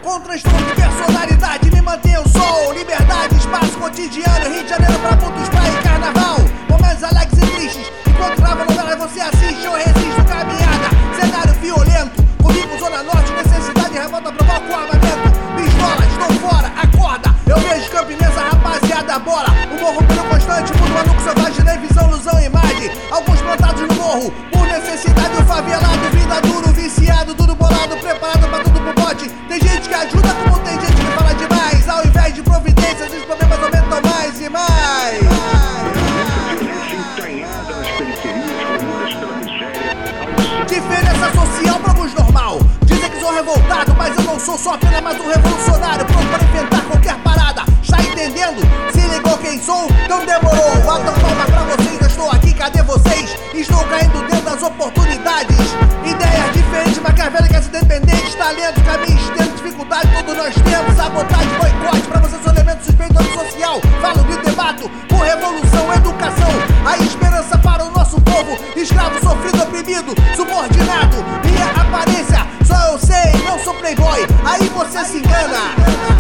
Com transtorno de personalidade, me mantenho sol. Liberdade, espaço cotidiano, Rio de Janeiro pra muitos, praia e carnaval. Momentos alegres e tristes, enquanto grava novela você assiste, eu resisto, caminhada. Cenário violento, comigo Zona Norte, necessidade, revolta, provoca o armamento. Pistola, estou fora, acorda, eu vejo Campinense, rapaziada, bola. O morro pelo constante, mundo maluco, selvagem, nem visão, ilusão, imagem. Alguns plantados no morro, por necessidade, o favelado, vida duro, viciado, duro bolado, preparado pra tudo pro bote. Tem gente que ajuda, como tem gente que fala demais. Ao invés de providências, os problemas aumentam mais e mais. Diferença social pra alguns normal. Dizem que sou revoltado, mas eu não sou só apenas mais um revolucionário, pronto para enfrentar qualquer parada. Está entendendo? Se ligou quem sou? Então demorou. Bata palma pra vocês, eu estou aqui, cadê vocês? Estou caindo dentro das oportunidades. Ideias diferentes, maquiavélicas, independentes. Talento, caminho extenso, dificuldade, todos nós temos. Sabotagem, boicote, pra vocês são elementos suspeitos social. Falo de debato, por revolução, educação. A esperança para o nosso povo. Escravo, sofrido, oprimido, subordinado. Minha aparência, só eu sei, não sou playboy. Aí você se engana.